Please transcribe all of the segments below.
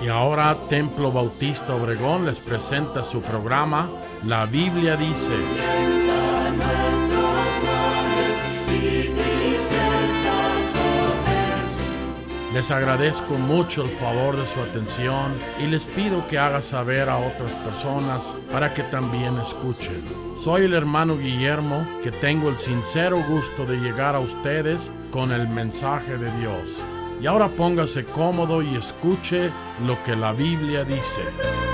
Y ahora Templo Bautista Obregón les presenta su programa La Biblia dice. Les agradezco mucho el favor de su atención y les pido que haga saber a otras personas para que también escuchen. Soy el hermano Guillermo, que tengo el sincero gusto de llegar a ustedes con el mensaje de Dios. Y ahora póngase cómodo y escuche lo que la Biblia dice.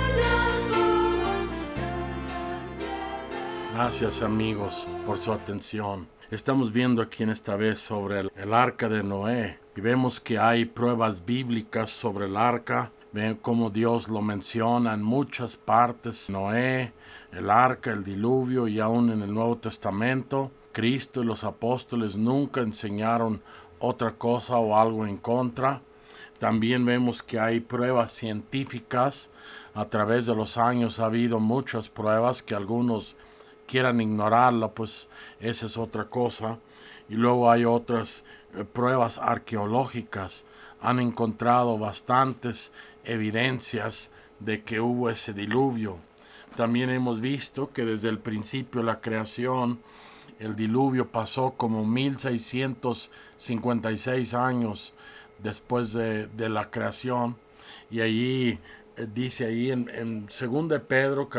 Gracias, amigos, por su atención. Estamos viendo aquí en esta vez sobre el arca de Noé y vemos que hay pruebas bíblicas sobre el arca. Ven cómo Dios lo menciona en muchas partes. Noé, el arca, el diluvio, y aún en el Nuevo Testamento. Cristo y los apóstoles nunca enseñaron otra cosa o algo en contra. También vemos que hay pruebas científicas. A través de los años ha habido muchas pruebas que algunos quieran ignorarla, pues esa es otra cosa. Y luego hay otras pruebas arqueológicas. Han encontrado bastantes evidencias de que hubo ese diluvio. También hemos visto que desde el principio de la creación, el diluvio pasó como 1656 años después de la creación. Y allí dice ahí en 2 de Pedro,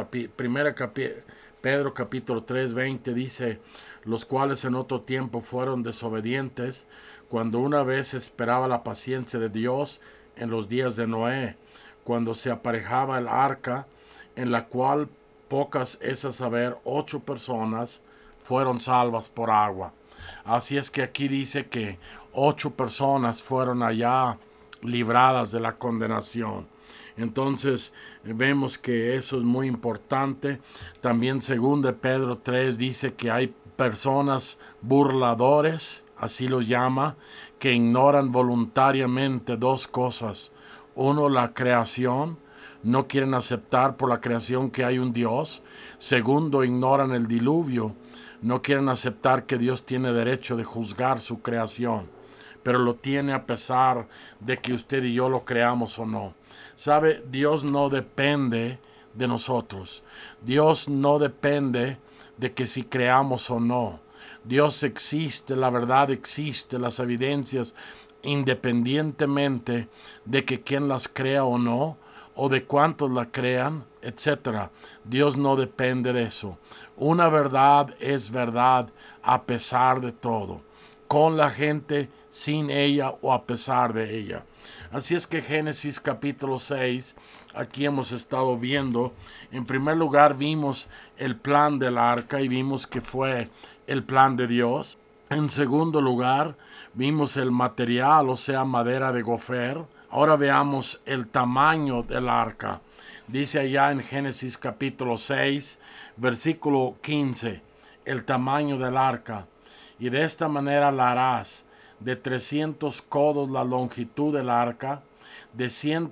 Pedro capítulo 3, 20, dice: los cuales en otro tiempo fueron desobedientes, cuando una vez esperaba la paciencia de Dios en los días de Noé, cuando se aparejaba el arca, en la cual pocas, es a saber, 8 personas fueron salvas por agua. Así es que aquí dice que 8 personas fueron allá libradas de la condenación. Entonces vemos que eso es muy importante. También 2 de Pedro 3 dice que hay personas burladores, así los llama, que ignoran voluntariamente 2 cosas. Uno, la creación. No quieren aceptar por la creación que hay un Dios. Segundo, ignoran el diluvio. No quieren aceptar que Dios tiene derecho de juzgar su creación, pero lo tiene a pesar de que usted y yo lo creamos o no. ¿Sabe? Dios no depende de nosotros. Dios no depende de que si creamos o no. Dios existe, la verdad existe, las evidencias, independientemente de que quien las crea o no, o de cuántos la crean, etc. Dios no depende de eso. Una verdad es verdad a pesar de todo, con la gente, sin ella o a pesar de ella. Así es que Génesis capítulo 6, aquí hemos estado viendo. En primer lugar vimos el plan del arca y vimos que fue el plan de Dios. En segundo lugar vimos el material, o sea, madera de gofer. Ahora veamos el tamaño del arca. Dice allá en Génesis capítulo 6, versículo 15, el tamaño del arca. Y de esta manera la harás: de 300 codos la longitud del arca, de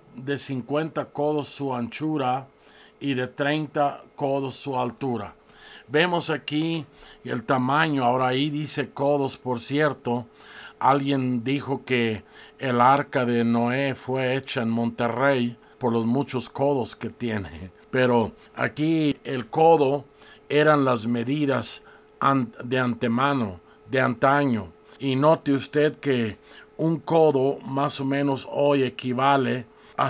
50 codos su anchura y de 30 codos su altura. Vemos aquí el tamaño. Ahora ahí dice codos, por cierto. Alguien dijo que el arca de Noé fue hecha en Monterrey por los muchos codos que tiene. Pero aquí el codo eran las medidas de antemano, de antaño. Y note usted que un codo más o menos hoy equivale a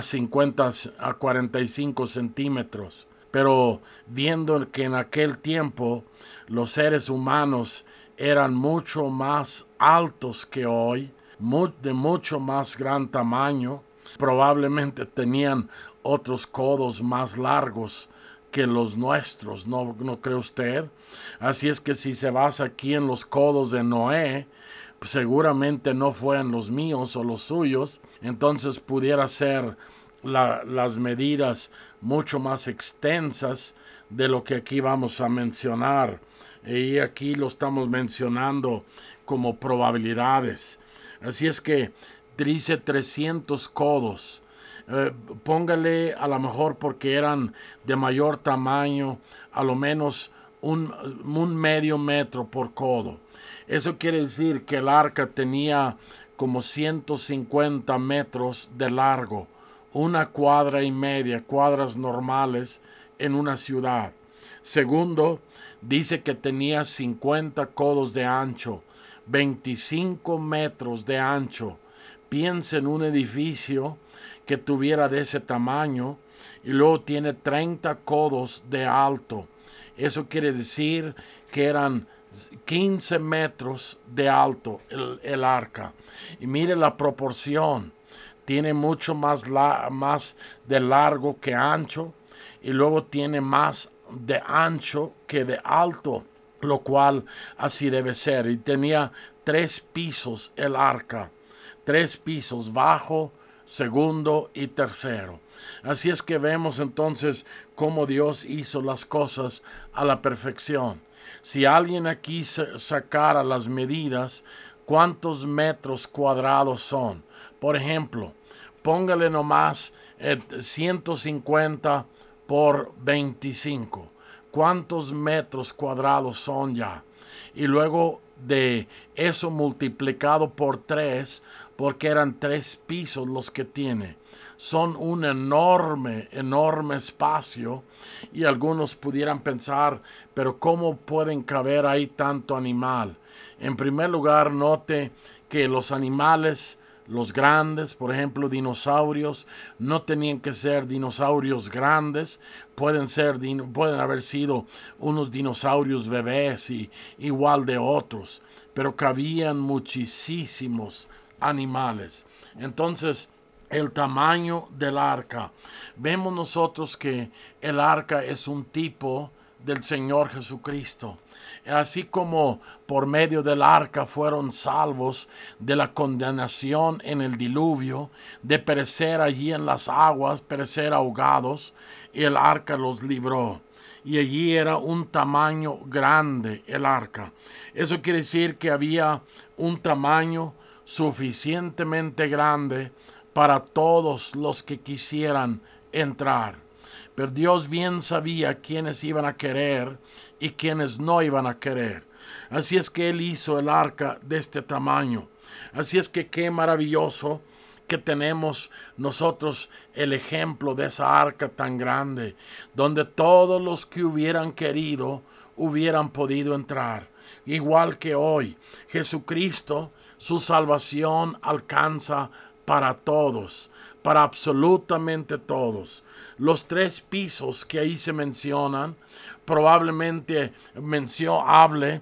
45 centímetros. Pero viendo que en aquel tiempo los seres humanos eran mucho más altos que hoy, de mucho más gran tamaño, probablemente tenían otros codos más largos que los nuestros, ¿no cree usted? Así es que si se basa aquí en los codos de Noé, pues seguramente no fueron los míos o los suyos. Entonces pudiera ser las medidas mucho más extensas de lo que aquí vamos a mencionar. Y aquí lo estamos mencionando como probabilidades. Así es que dice 300 codos. Póngale, a lo mejor porque eran de mayor tamaño, a lo menos un medio metro por codo. Eso quiere decir que el arca tenía como 150 metros de largo, 1,5 cuadras, cuadras normales en una ciudad. Segundo, dice que tenía 50 codos de ancho, 25 metros de ancho. Piensa en un edificio que tuviera de ese tamaño y luego tiene 30 codos de alto. Eso quiere decir que eran 15 metros de alto el arca. Y mire la proporción. Tiene mucho más de largo que ancho y luego tiene más de ancho que de alto, lo cual así debe ser. Y tenía 3 pisos el arca, 3 pisos, bajo, segundo y tercero. Así es que vemos entonces cómo Dios hizo las cosas a la perfección. Si alguien aquí sacara las medidas, ¿cuántos metros cuadrados son? Por ejemplo, póngale nomás 150 por 25. ¿Cuántos metros cuadrados son ya? Y luego de eso multiplicado por 3, porque eran 3 pisos los que tiene. Son un enorme espacio, y algunos pudieran pensar, pero ¿cómo pueden caber ahí tanto animal? En primer lugar, note que los animales, los grandes, por ejemplo, dinosaurios, no tenían que ser dinosaurios grandes, pueden haber sido unos dinosaurios bebés y igual de otros, pero cabían muchísimos animales. Entonces, el tamaño del arca. Vemos nosotros que el arca es un tipo del Señor Jesucristo. Así como por medio del arca fueron salvos de la condenación en el diluvio, de perecer allí en las aguas, perecer ahogados, y el arca los libró. Y allí era un tamaño grande el arca. Eso quiere decir que había un tamaño suficientemente grande para todos los que quisieran entrar. Pero Dios bien sabía quiénes iban a querer y quiénes no iban a querer. Así es que Él hizo el arca de este tamaño. Así es que qué maravilloso que tenemos nosotros el ejemplo de esa arca tan grande, donde todos los que hubieran querido hubieran podido entrar. Igual que hoy, Jesucristo, su salvación alcanza para todos, para absolutamente todos. Los 3 pisos que ahí se mencionan, probablemente hable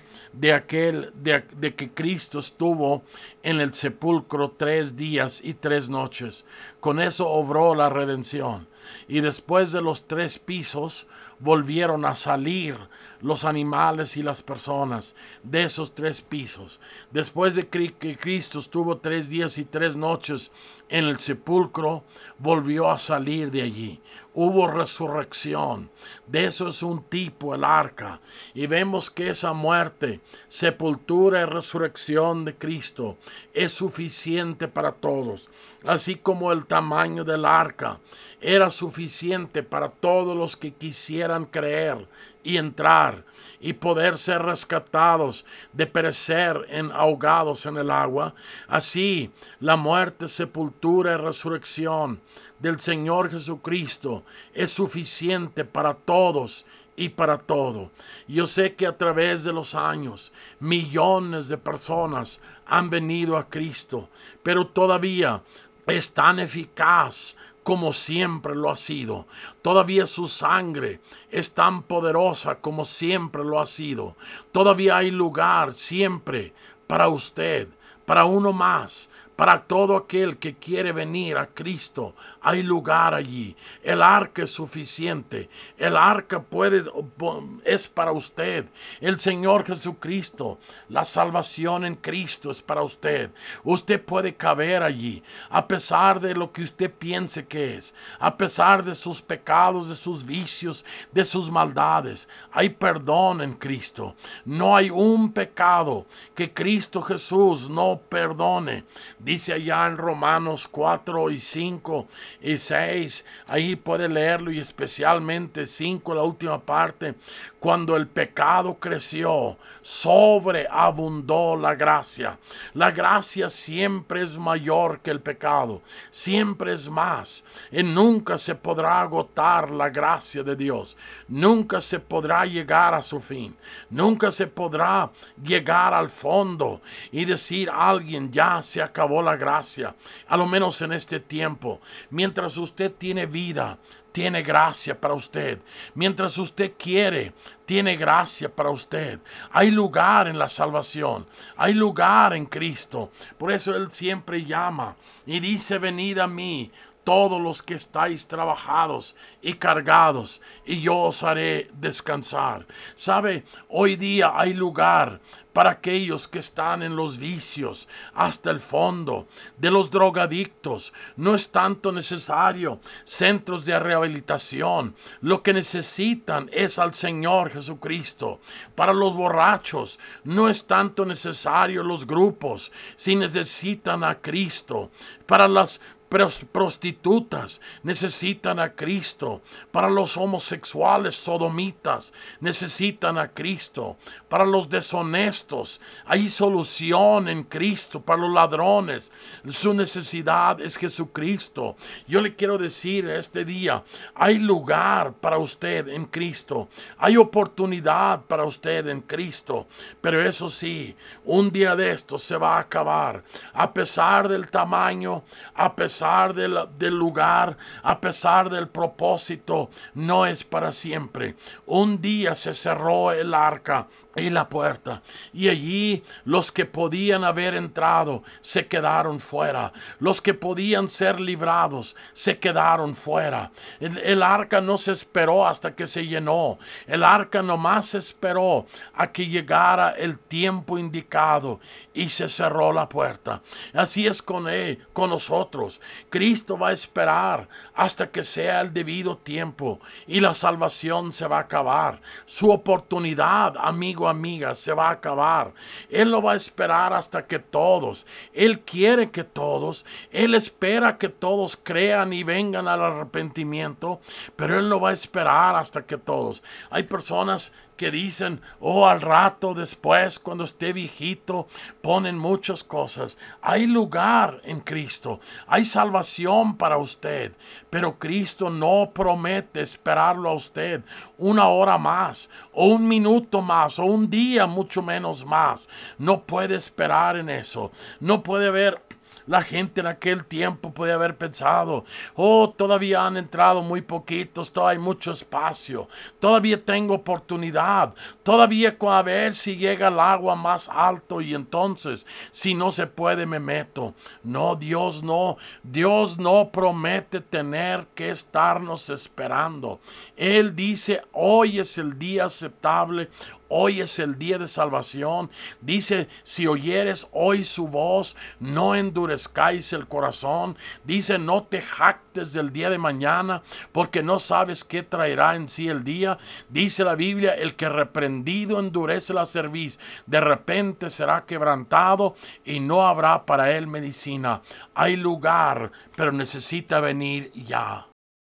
de que Cristo estuvo en el sepulcro 3 días y 3 noches. Con eso obró la redención. Y después de los 3 pisos volvieron a salir los animales y las personas de esos 3 pisos. Después de que Cristo estuvo 3 días y 3 noches en el sepulcro, volvió a salir de allí. Hubo resurrección. De eso es un tipo el arca. Y vemos que esa muerte, sepultura y resurrección de Cristo es suficiente para todos. Así como el tamaño del arca era suficiente para todos los que quisieran creer y entrar y poder ser rescatados de perecer ahogados en el agua. Así la muerte, sepultura y resurrección del Señor Jesucristo es suficiente para todos y para todo. Yo sé que a través de los años millones de personas han venido a Cristo, pero todavía es tan eficaz como siempre lo ha sido. Todavía su sangre es tan poderosa como siempre lo ha sido. Todavía hay lugar siempre para usted, para uno más, para todo aquel que quiere venir a Cristo. Hay lugar allí. El arca es suficiente. El arca es para usted. El Señor Jesucristo, la salvación en Cristo es para usted. Usted puede caber allí, a pesar de lo que usted piense que es, a pesar de sus pecados, de sus vicios, de sus maldades. Hay perdón en Cristo. No hay un pecado que Cristo Jesús no perdone. Dice allá en Romanos 4 y 5 y 6, ahí puede leerlo, y especialmente 5, la última parte: cuando el pecado creció, sobreabundó la gracia. La gracia siempre es mayor que el pecado, siempre es más, y nunca se podrá agotar la gracia de Dios, nunca se podrá llegar a su fin, nunca se podrá llegar al fondo y decir a alguien: ya se acabó la gracia. A lo menos en este tiempo, mientras usted tiene vida, tiene gracia para usted. Mientras usted quiere, tiene gracia para usted. Hay lugar en la salvación, hay lugar en Cristo. Por eso Él siempre llama y dice: venid a mí, todos los que estáis trabajados y cargados, y yo os haré descansar. ¿Sabe? Hoy día hay lugar para aquellos que están en los vicios hasta el fondo, de los drogadictos. No es tanto necesario centros de rehabilitación. Lo que necesitan es al Señor Jesucristo. Para los borrachos no es tanto necesario los grupos, si necesitan a Cristo. Para las prostitutas necesitan a Cristo. Para los homosexuales sodomitas necesitan a Cristo. Para los deshonestos hay solución en Cristo. Para los ladrones, su necesidad es Jesucristo. Yo le quiero decir este día: hay lugar para usted en Cristo, hay oportunidad para usted en Cristo. Pero eso sí, un día de esto se va a acabar. A pesar del tamaño, a pesar del lugar, a pesar del propósito, no es para siempre. Un día se cerró el arca y la puerta, y allí los que podían haber entrado se quedaron fuera. Los que podían ser librados se quedaron fuera. El arca no se esperó hasta que se llenó. El arca nomás esperó a que llegara el tiempo indicado y se cerró la puerta. Así es con nosotros. Cristo va a esperar hasta que sea el debido tiempo y la salvación se va a acabar. Su oportunidad, amiga, se va a acabar. Él no va a esperar hasta que todos. Él quiere que todos. Él espera que todos crean y vengan al arrepentimiento, pero Él no va a esperar hasta que todos. Hay personas que dicen: oh, al rato, después, cuando esté viejito. Ponen muchas cosas. Hay lugar en Cristo, hay salvación para usted, pero Cristo no promete esperarlo a usted una hora más, o un minuto más, o un día mucho menos más. No puede esperar en eso. No puede ver. La gente en aquel tiempo podía haber pensado: oh, todavía han entrado muy poquitos, todavía hay mucho espacio, todavía tengo oportunidad, todavía a ver si llega el agua más alto, y entonces, si no se puede, me meto. No, Dios no promete tener que estarnos esperando. Él dice: hoy es el día aceptable, hoy es el día de salvación. Dice: si oyeres hoy su voz, no endurezcáis el corazón. Dice: no te jactes del día de mañana, porque no sabes qué traerá en sí el día. Dice la Biblia: el que reprendido endurece la cerviz, de repente será quebrantado, y no habrá para él medicina. Hay lugar, pero necesita venir ya.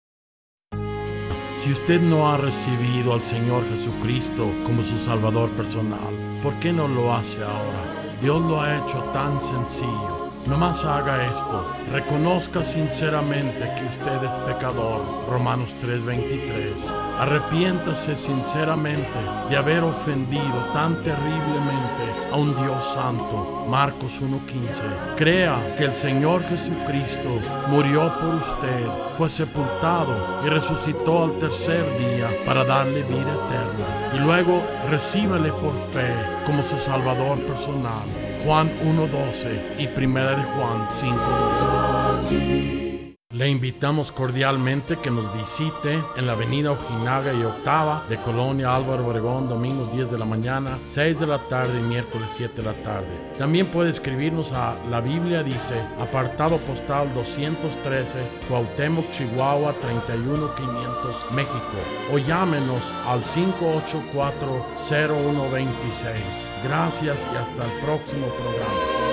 Si usted no ha recibido al Señor Jesucristo como su Salvador personal, ¿por qué no lo hace ahora? Dios lo ha hecho tan sencillo. Nomás haga esto: reconozca sinceramente que usted es pecador, Romanos 3:23. Arrepiéntase sinceramente de haber ofendido tan terriblemente a un Dios santo, Marcos 1:15. Crea que el Señor Jesucristo murió por usted, fue sepultado y resucitó al tercer día para darle vida eterna. Y luego recíbale por fe como su Salvador personal. Juan 1:12 y 1 de Juan 5:12. Le invitamos cordialmente que nos visite en la avenida Ojinaga y Octava de Colonia Álvaro Obregón, domingos 10 de la mañana, 6 de la tarde y miércoles 7 de la tarde. También puede escribirnos a La Biblia Dice, apartado postal 213, Cuauhtémoc, Chihuahua 31500, México, o llámenos al 584-0126. Gracias y hasta el próximo programa.